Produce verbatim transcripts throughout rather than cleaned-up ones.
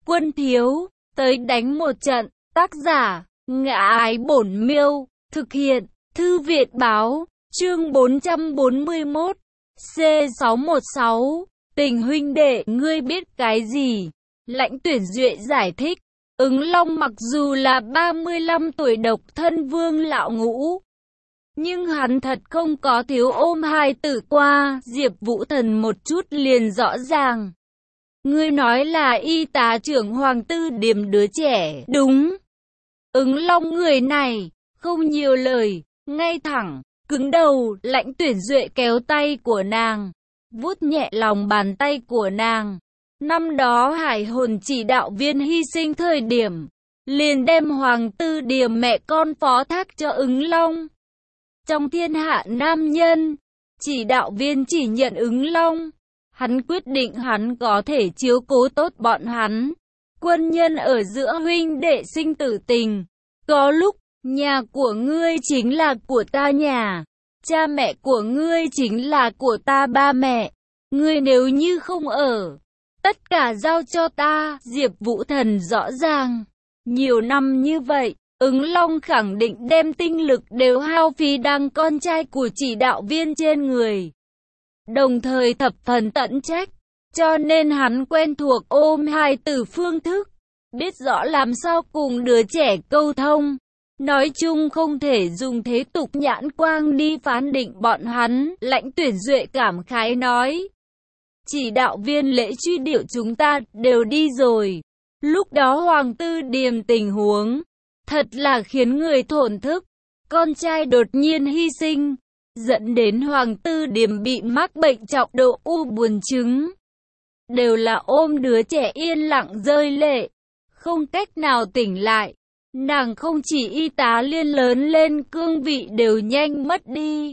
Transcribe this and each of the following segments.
quân thiếu, tới đánh một trận. Tác giả, Ngã Ái Bổn Miêu, thực hiện, Thư viện Báo, chương bốn trăm bốn mươi mốt, C sáu một sáu, tình huynh đệ, ngươi biết cái gì? Lãnh Tuyển Duệ giải thích, Ứng Long mặc dù là ba mươi lăm tuổi độc thân vương lão ngũ, nhưng hắn thật không có thiếu ôm hai tử qua. Diệp Vũ Thần một chút liền rõ ràng. Ngươi nói là y tá trưởng Hoàng Tư Điềm đứa trẻ, đúng. Ứng Long người này, không nhiều lời, ngay thẳng, cứng đầu. Lãnh Tuyển Duệ kéo tay của nàng, vuốt nhẹ lòng bàn tay của nàng. Năm đó Hải Hồn chỉ đạo viên hy sinh thời điểm, liền đem Hoàng Tư Điềm mẹ con phó thác cho Ứng Long. Trong thiên hạ nam nhân, chỉ đạo viên chỉ nhận Ứng Long. Hắn quyết định hắn có thể chiếu cố tốt bọn hắn. Quân nhân ở giữa huynh đệ sinh tử tình. Có lúc, nhà của ngươi chính là của ta nhà. Cha mẹ của ngươi chính là của ta ba mẹ. Ngươi nếu như không ở, tất cả giao cho ta. Diệp Vũ Thần rõ ràng. Nhiều năm như vậy, Ứng Long khẳng định đem tinh lực đều hao phí đăng con trai của chỉ đạo viên trên người. Đồng thời thập phần tận trách, cho nên hắn quen thuộc ôm hai tử phương thức, biết rõ làm sao cùng đứa trẻ câu thông. Nói chung không thể dùng thế tục nhãn quang đi phán định bọn hắn. Lãnh Tuyển Duệ cảm khái nói, chỉ đạo viên lễ truy điệu chúng ta đều đi rồi. Lúc đó Hoàng Tư Điềm tình huống thật là khiến người thổn thức. Con trai đột nhiên hy sinh, dẫn đến Hoàng Tư Điềm bị mắc bệnh trọng độ u buồn trứng. Đều là ôm đứa trẻ yên lặng rơi lệ, không cách nào tỉnh lại. Nàng không chỉ y tá liên lớn lên cương vị đều nhanh mất đi,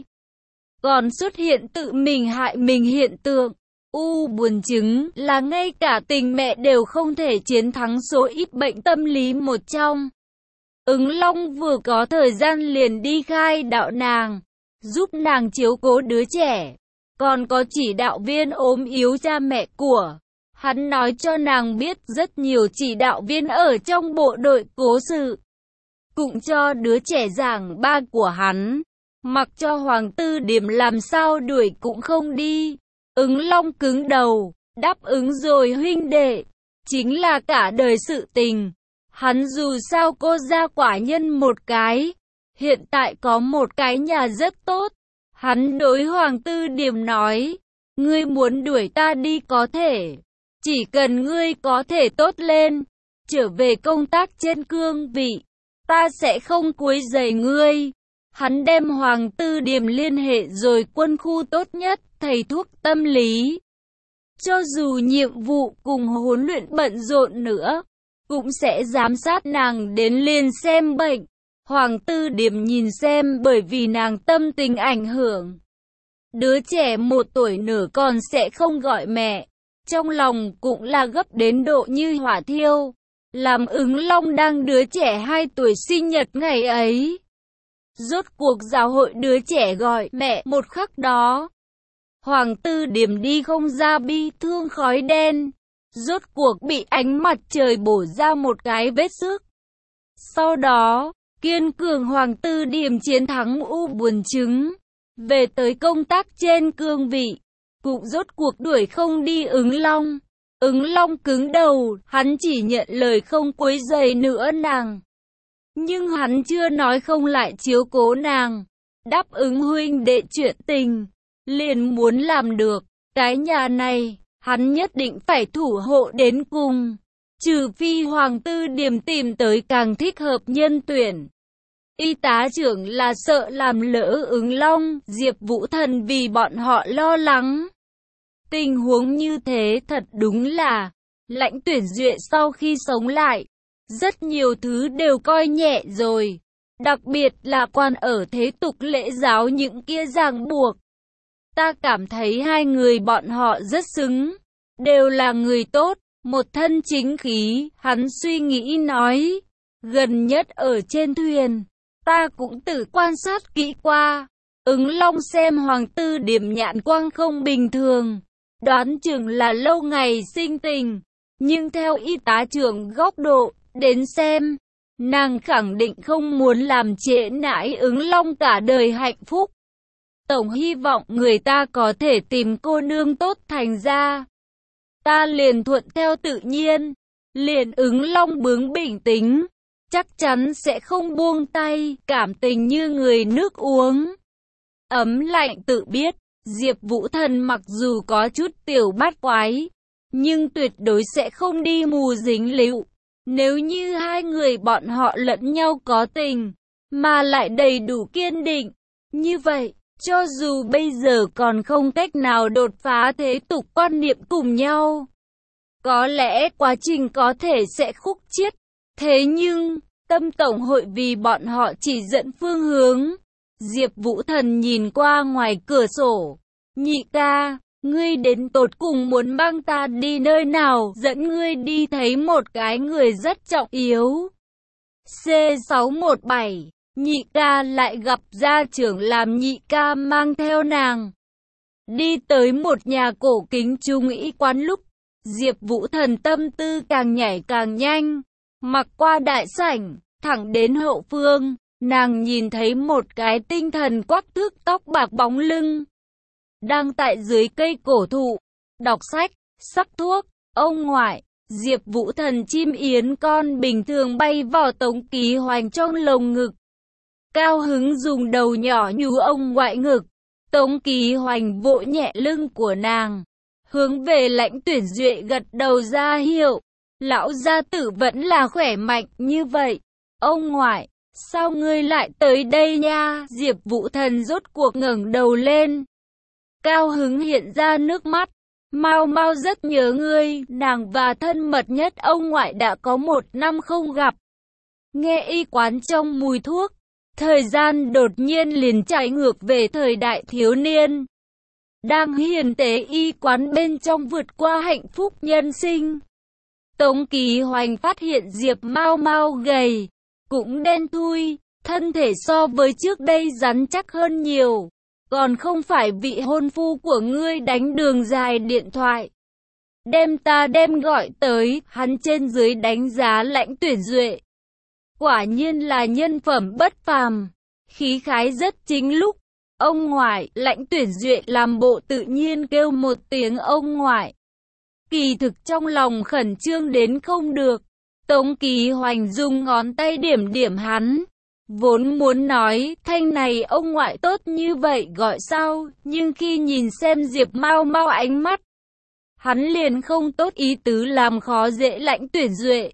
còn xuất hiện tự mình hại mình hiện tượng. U buồn trứng là ngay cả tình mẹ đều không thể chiến thắng số ít bệnh tâm lý một trong. Ứng Long vừa có thời gian liền đi khai đạo nàng, giúp nàng chiếu cố đứa trẻ. Còn có chỉ đạo viên ốm yếu cha mẹ của hắn nói cho nàng biết rất nhiều chỉ đạo viên ở trong bộ đội cố sự. Cũng cho đứa trẻ giảng ba của hắn, mặc cho Hoàng Tư Điềm làm sao đuổi cũng không đi. Ứng Long cứng đầu, đáp ứng rồi huynh đệ, chính là cả đời sự tình. Hắn dù sao cô ra quả nhân một cái, hiện tại có một cái nhà rất tốt. Hắn đối Hoàng Tư Điềm nói, ngươi muốn đuổi ta đi có thể, chỉ cần ngươi có thể tốt lên, trở về công tác trên cương vị, ta sẽ không quấy rầy ngươi. Hắn đem Hoàng Tư Điềm liên hệ rồi quân khu tốt nhất, thầy thuốc tâm lý. Cho dù nhiệm vụ cùng huấn luyện bận rộn nữa, cũng sẽ giám sát nàng đến liền xem bệnh. Hoàng Tư Điềm nhìn xem bởi vì nàng tâm tình ảnh hưởng. Đứa trẻ một tuổi nửa còn sẽ không gọi mẹ. Trong lòng cũng là gấp đến độ như hỏa thiêu. Làm Ứng Long đang đứa trẻ hai tuổi sinh nhật ngày ấy. Rốt cuộc giáo hội đứa trẻ gọi mẹ một khắc đó. Hoàng Tư Điềm đi không ra bi thương khói đen. Rốt cuộc bị ánh mặt trời bổ ra một cái vết xước. Sau đó, kiên cường Hoàng Tư Điềm chiến thắng u buồn trứng. Về tới công tác trên cương vị, cũng rốt cuộc đuổi không đi Ứng Long. Ứng Long cứng đầu, hắn chỉ nhận lời không quấy rầy nữa nàng. Nhưng hắn chưa nói không lại chiếu cố nàng. Đáp ứng huynh đệ chuyện tình, liền muốn làm được. Cái nhà này, hắn nhất định phải thủ hộ đến cùng. Trừ phi Hoàng Tư Điềm tìm tới càng thích hợp nhân tuyển. Y tá trưởng là sợ làm lỡ Ứng Long, Diệp Vũ Thần vì bọn họ lo lắng. Tình huống như thế thật đúng là, Lãnh Tuyển Duệ sau khi sống lại, rất nhiều thứ đều coi nhẹ rồi. Đặc biệt là quan ở thế tục lễ giáo những kia ràng buộc. Ta cảm thấy hai người bọn họ rất xứng, đều là người tốt, một thân chính khí. Hắn suy nghĩ nói, gần nhất ở trên thuyền, ta cũng tự quan sát kỹ qua. Ứng Long xem Hoàng Tư Điềm nhãn quang không bình thường, đoán chừng là lâu ngày sinh tình. Nhưng theo y tá trưởng góc độ đến xem, nàng khẳng định không muốn làm trễ nải Ứng Long cả đời hạnh phúc. Tổng hy vọng người ta có thể tìm cô nương tốt thành ra. Ta liền thuận theo tự nhiên. Liền Ứng Long bướng bình tĩnh, chắc chắn sẽ không buông tay, cảm tình như người nước uống. Ấm lạnh tự biết, Diệp Vũ Thần mặc dù có chút tiểu bát quái, nhưng tuyệt đối sẽ không đi mù dính líu. Nếu như hai người bọn họ lẫn nhau có tình, mà lại đầy đủ kiên định, như vậy, cho dù bây giờ còn không cách nào đột phá thế tục quan niệm cùng nhau, có lẽ quá trình có thể sẽ khúc chiết. Thế nhưng, tâm tổng hội vì bọn họ chỉ dẫn phương hướng. Diệp Vũ Thần nhìn qua ngoài cửa sổ. Nhị ca, ngươi đến tột cùng muốn mang ta đi nơi nào? Dẫn ngươi đi thấy một cái người rất trọng yếu. C sáu một bảy. Nhị ca lại gặp gia trưởng làm nhị ca mang theo nàng. Đi tới một nhà cổ kính trung y quán lúc, Diệp Vũ Thần tâm tư càng nhảy càng nhanh. Mặc qua đại sảnh, thẳng đến hậu phương, nàng nhìn thấy một cái tinh thần quắc thước tóc bạc bóng lưng. Đang tại dưới cây cổ thụ, đọc sách, sắc thuốc, ông ngoại. Diệp Vũ Thần chim yến con bình thường bay vào Tống Ký Hoành trong lồng ngực. Cao hứng dùng đầu nhỏ nhú ông ngoại ngực. Tống Ký Hoành vỗ nhẹ lưng của nàng, hướng về Lãnh Tuyển Duệ gật đầu ra hiệu. Lão gia tử vẫn là khỏe mạnh như vậy. Ông ngoại, sao ngươi lại tới đây nha? Diệp Vũ Thần rốt cuộc ngẩng đầu lên. Cao hứng hiện ra nước mắt. Mau mau rất nhớ ngươi, nàng và thân mật nhất ông ngoại đã có một năm không gặp. Nghe y quán trong mùi thuốc, thời gian đột nhiên liền chạy ngược về thời đại thiếu niên. Đang hiền tế y quán bên trong vượt qua hạnh phúc nhân sinh. Tống Ký Hoành phát hiện Diệp Mau Mau gầy, cũng đen thui, thân thể so với trước đây rắn chắc hơn nhiều. Còn không phải vị hôn phu của ngươi đánh đường dài điện thoại, đem ta đem gọi tới. Hắn trên dưới đánh giá Lãnh Tuyển Duệ. Quả nhiên là nhân phẩm bất phàm, khí khái rất chính lúc. Ông ngoại. Lãnh Tuyển Duệ làm bộ tự nhiên kêu một tiếng ông ngoại. Kỳ thực trong lòng khẩn trương đến không được. Tống Ký Hoành dùng ngón tay điểm điểm hắn. Vốn muốn nói, thanh này ông ngoại tốt như vậy gọi sao, nhưng khi nhìn xem Diệp Mau Mau ánh mắt, hắn liền không tốt ý tứ làm khó dễ Lãnh Tuyển Duệ.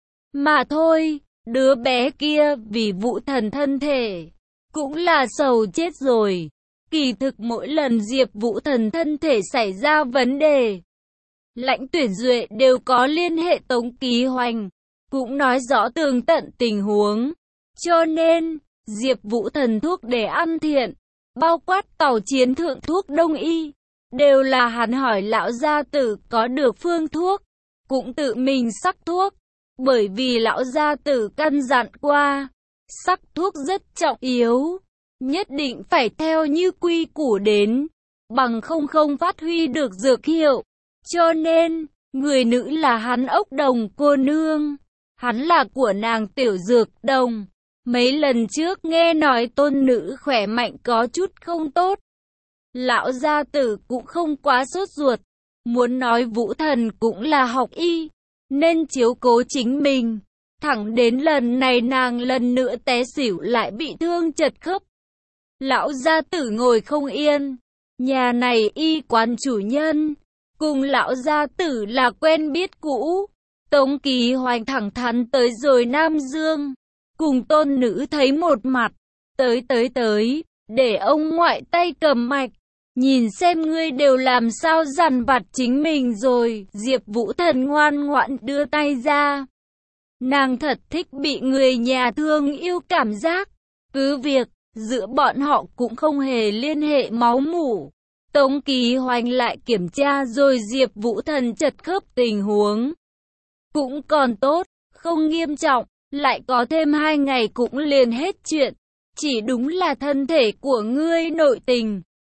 Mà thôi, đứa bé kia vì Vũ Thần thân thể, cũng là sầu chết rồi. Kỳ thực mỗi lần Diệp Vũ Thần thân thể xảy ra vấn đề, Lãnh Tuyển Duệ đều có liên hệ Tống Ký Hoành, cũng nói rõ tường tận tình huống. Cho nên, Diệp Vũ Thần thuốc để ăn thiện, bao quát tàu chiến thượng thuốc đông y, đều là hắn hỏi lão gia tử có được phương thuốc, cũng tự mình sắc thuốc, bởi vì lão gia tử căn dặn qua, sắc thuốc rất trọng yếu, nhất định phải theo như quy củ đến, bằng không không phát huy được dược hiệu. Cho nên, người nữ là hắn ốc đồng cô nương, hắn là của nàng tiểu dược đồng. Mấy lần trước nghe nói tôn nữ khỏe mạnh có chút không tốt, lão gia tử cũng không quá sốt ruột. Muốn nói Vũ Thần cũng là học y, nên chiếu cố chính mình. Thẳng đến lần này nàng lần nữa té xỉu lại bị thương chật khớp. Lão gia tử ngồi không yên. Nhà này y quán chủ nhân, cùng lão gia tử là quen biết cũ. Tống Ký Hoành thẳng thắn tới rồi Nam Dương, cùng tôn nữ thấy một mặt. Tới tới tới, để ông ngoại tay cầm mạch, nhìn xem ngươi đều làm sao dằn vặt chính mình rồi. Diệp Vũ Thần ngoan ngoãn đưa tay ra. Nàng thật thích bị người nhà thương yêu cảm giác. Cứ việc, giữa bọn họ cũng không hề liên hệ máu mủ. Tống Ký Hoành lại kiểm tra rồi Diệp Vũ Thần chật khớp tình huống. Cũng còn tốt, không nghiêm trọng, lại có thêm hai ngày cũng liền hết chuyện. Chỉ đúng là thân thể của ngươi nội tình,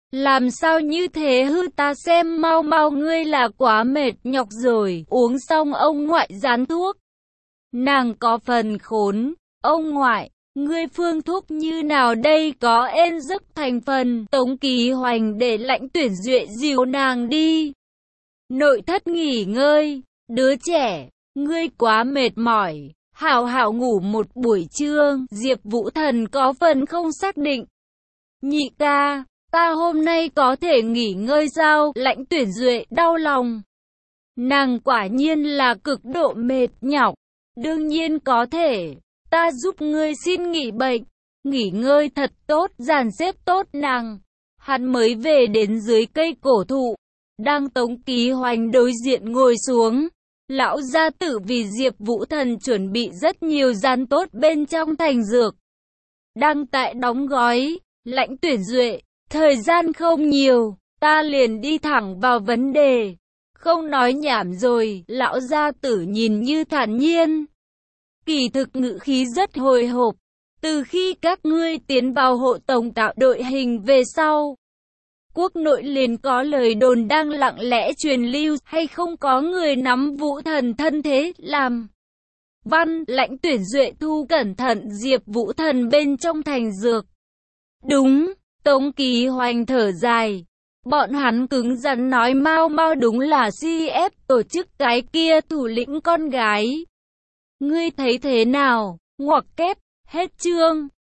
Làm sao như thế hư, ta xem mau mau, ngươi là quá mệt nhọc rồi. Uống xong ông ngoại dán thuốc. Nàng có phần khốn. Ông ngoại, ngươi phương thuốc như nào đây, có ên giấc thành phần. Tống Ký Hoành để Lãnh Tuyển Duệ dìu nàng đi nội thất nghỉ ngơi. Đứa trẻ, ngươi quá mệt mỏi, hảo hảo ngủ một buổi trưa. Diệp Vũ Thần có phần không xác định. Nhị ca, ta hôm nay có thể nghỉ ngơi sao? Lãnh Tuyển Duệ đau lòng. Nàng quả nhiên là cực độ mệt nhọc. Đương nhiên có thể, ta giúp ngươi xin nghỉ bệnh. Nghỉ ngơi thật tốt, dàn xếp tốt nàng. Hắn mới về đến dưới cây cổ thụ. Đang Tống Ký Hoành đối diện ngồi xuống. Lão gia tử vì Diệp Vũ Thần chuẩn bị rất nhiều gian tốt bên trong thành dược. Đang tại đóng gói. Lãnh Tuyển Duệ, thời gian không nhiều, ta liền đi thẳng vào vấn đề. Không nói nhảm rồi, lão gia tử nhìn như thản nhiên. Kỳ thực ngữ khí rất hồi hộp. Từ khi các ngươi tiến vào hộ tống tạo đội hình về sau, quốc nội liền có lời đồn đang lặng lẽ truyền lưu, hay không có người nắm Vũ Thần thân thế làm văn. Lãnh Tuyển Duệ thu cẩn thận Diệp Vũ Thần bên trong thành dược. Đúng, Tống Ký Hoành thở dài. Bọn hắn cứng rắn nói mau mau, đúng là xê ép tổ chức cái kia thủ lĩnh con gái. Ngươi thấy thế nào? Ngoặc kép, hết chương.